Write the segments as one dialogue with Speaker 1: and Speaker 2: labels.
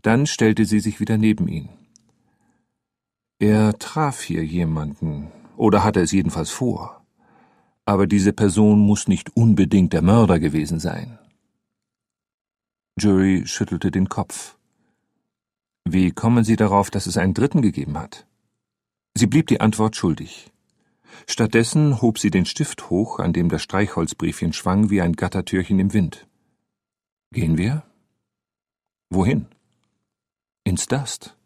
Speaker 1: Dann stellte sie sich wieder neben ihn. Er traf hier jemanden, oder hatte es jedenfalls vor. Aber diese Person muss nicht unbedingt der Mörder gewesen sein. Jury schüttelte den Kopf. Wie kommen Sie darauf, dass es einen Dritten gegeben hat? Sie blieb die Antwort schuldig. Stattdessen hob sie den Stift hoch, an dem das Streichholzbriefchen schwang wie ein Gattertürchen im Wind. Gehen wir? Wohin? Ins Dust.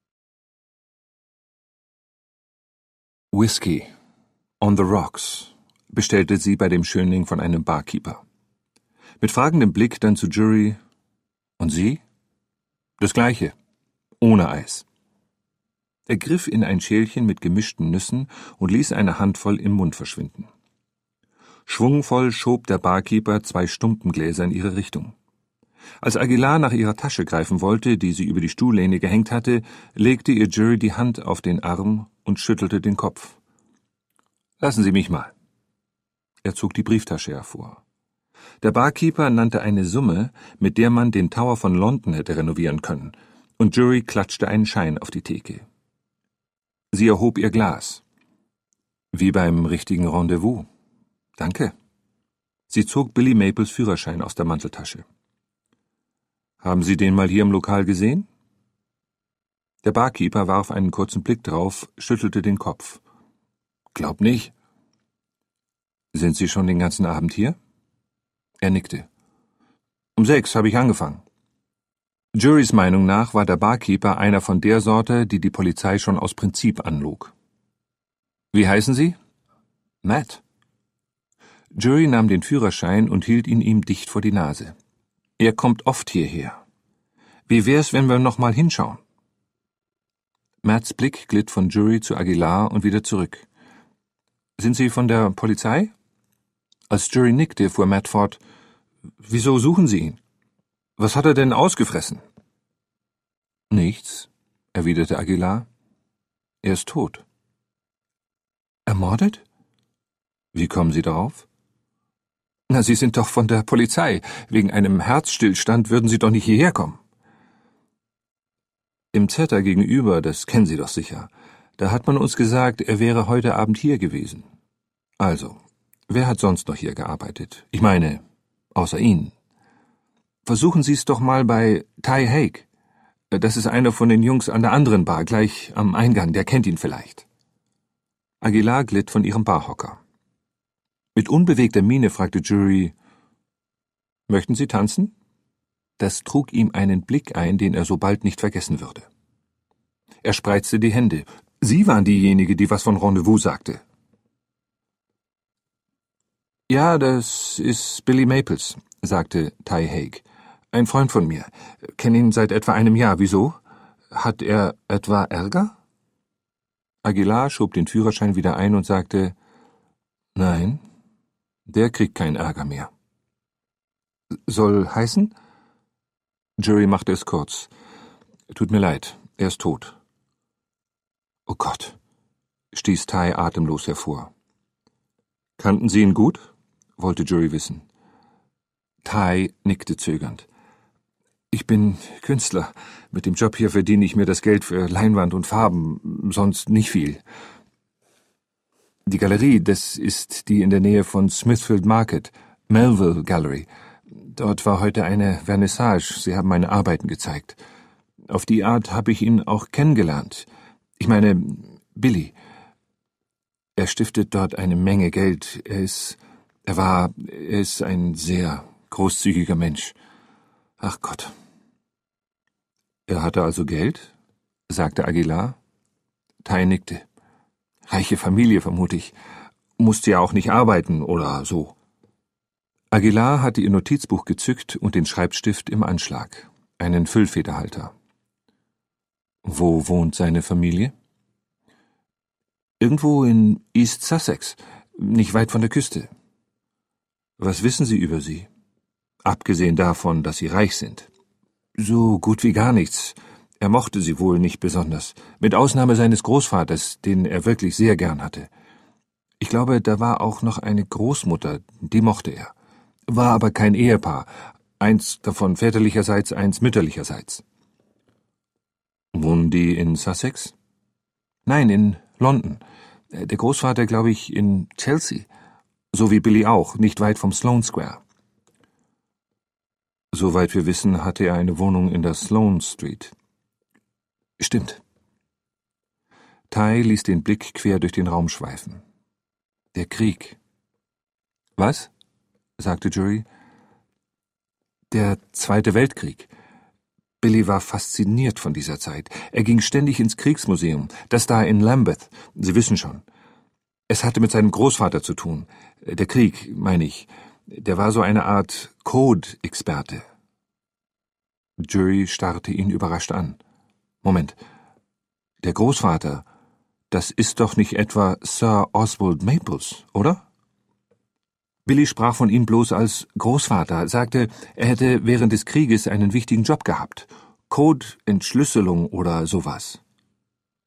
Speaker 1: Whisky. On the rocks, bestellte sie bei dem Schönling von einem Barkeeper. Mit fragendem Blick dann zu Jury. Und Sie? Das Gleiche. Ohne Eis. Er griff in ein Schälchen mit gemischten Nüssen und ließ eine Handvoll im Mund verschwinden. Schwungvoll schob der Barkeeper 2 Stumpengläser in ihre Richtung. Als Aguilar nach ihrer Tasche greifen wollte, die sie über die Stuhllehne gehängt hatte, legte ihr Jury die Hand auf den Arm und schüttelte den Kopf. »Lassen Sie mich mal.« Er zog die Brieftasche hervor. Der Barkeeper nannte eine Summe, mit der man den Tower von London hätte renovieren können, und Jury klatschte einen Schein auf die Theke. Sie erhob ihr Glas. »Wie beim richtigen Rendezvous. Danke.« Sie zog Billy Maples Führerschein aus der Manteltasche. »Haben Sie den mal hier im Lokal gesehen?« Der Barkeeper warf einen kurzen Blick drauf, schüttelte den Kopf. »Glaub nicht.« »Sind Sie schon den ganzen Abend hier?« Er nickte. »Um 6 habe ich angefangen.« Jurys Meinung nach war der Barkeeper einer von der Sorte, die die Polizei schon aus Prinzip anlog. »Wie heißen Sie?« »Matt.« Jury nahm den Führerschein und hielt ihn ihm dicht vor die Nase. »Er kommt oft hierher. Wie wär's, wenn wir noch mal hinschauen?« Matts Blick glitt von Jury zu Aguilar und wieder zurück. »Sind Sie von der Polizei?« Als Jury nickte, fuhr Matt fort. »Wieso suchen Sie ihn? Was hat er denn ausgefressen?« »Nichts«, erwiderte Aguilar. »Er ist tot.« »Ermordet?« »Wie kommen Sie darauf?« »Na, Sie sind doch von der Polizei. Wegen einem Herzstillstand würden Sie doch nicht hierher kommen.« »Im Theater gegenüber, das kennen Sie doch sicher. Da hat man uns gesagt, er wäre heute Abend hier gewesen. Also, wer hat sonst noch hier gearbeitet? Ich meine, außer Ihnen. Versuchen Sie es doch mal bei Ty Hague. Das ist einer von den Jungs an der anderen Bar, gleich am Eingang, der kennt ihn vielleicht.« Aguilar glitt von ihrem Barhocker. Mit unbewegter Miene fragte Jury, »Möchten Sie tanzen?« Das trug ihm einen Blick ein, den er so bald nicht vergessen würde. Er spreizte die Hände. Sie waren diejenige, die was von Rendezvous sagte. »Ja, das ist Billy Maples«, sagte Ty Hague. »Ein Freund von mir. Kenne ihn seit etwa einem Jahr. Wieso? Hat er etwa Ärger?« Aguilar schob den Führerschein wieder ein und sagte, »Nein, der kriegt keinen Ärger mehr.« »Soll heißen?« Jury machte es kurz. »Tut mir leid, er ist tot.« »Oh Gott«, stieß Ty atemlos hervor. »Kannten Sie ihn gut?« wollte Jury wissen. Ty nickte zögernd. »Ich bin Künstler. Mit dem Job hier verdiene ich mir das Geld für Leinwand und Farben, sonst nicht viel. Die Galerie, das ist die in der Nähe von Smithfield Market, Melville Gallery. Dort war heute eine Vernissage, Sie haben meine Arbeiten gezeigt. Auf die Art habe ich ihn auch kennengelernt. Ich meine, Billy. Er stiftet dort eine Menge Geld. Er ist ein sehr großzügiger Mensch. Ach Gott.« »Er hatte also Geld?« sagte Aguilar. Ty nickte. »Reiche Familie, vermute ich. Musste ja auch nicht arbeiten oder so.« Aguilar hatte ihr Notizbuch gezückt und den Schreibstift im Anschlag, einen Füllfederhalter. »Wo wohnt seine Familie?« »Irgendwo in East Sussex, nicht weit von der Küste.« »Was wissen Sie über sie? Abgesehen davon, dass sie reich sind.« »So gut wie gar nichts. Er mochte sie wohl nicht besonders, mit Ausnahme seines Großvaters, den er wirklich sehr gern hatte. Ich glaube, da war auch noch eine Großmutter, die mochte er. War aber kein Ehepaar, eins davon väterlicherseits, eins mütterlicherseits.« Wohnen die in Sussex? Nein, in London. Der Großvater, glaube ich, in Chelsea. So wie Billy auch, nicht weit vom Sloane Square. Soweit wir wissen, hatte er eine Wohnung in der Sloane Street. Stimmt. Ty ließ den Blick quer durch den Raum schweifen. Der Krieg. Was? Sagte Jury. Der Zweite Weltkrieg. Billy war fasziniert von dieser Zeit. Er ging ständig ins Kriegsmuseum, das da in Lambeth. Sie wissen schon. Es hatte mit seinem Großvater zu tun. Der Krieg, meine ich. Der war so eine Art Code-Experte. Jury starrte ihn überrascht an. Moment. Der Großvater, das ist doch nicht etwa Sir Oswald Maples, oder? Billy sprach von ihm bloß als Großvater, sagte, er hätte während des Krieges einen wichtigen Job gehabt. Code-Entschlüsselung oder sowas.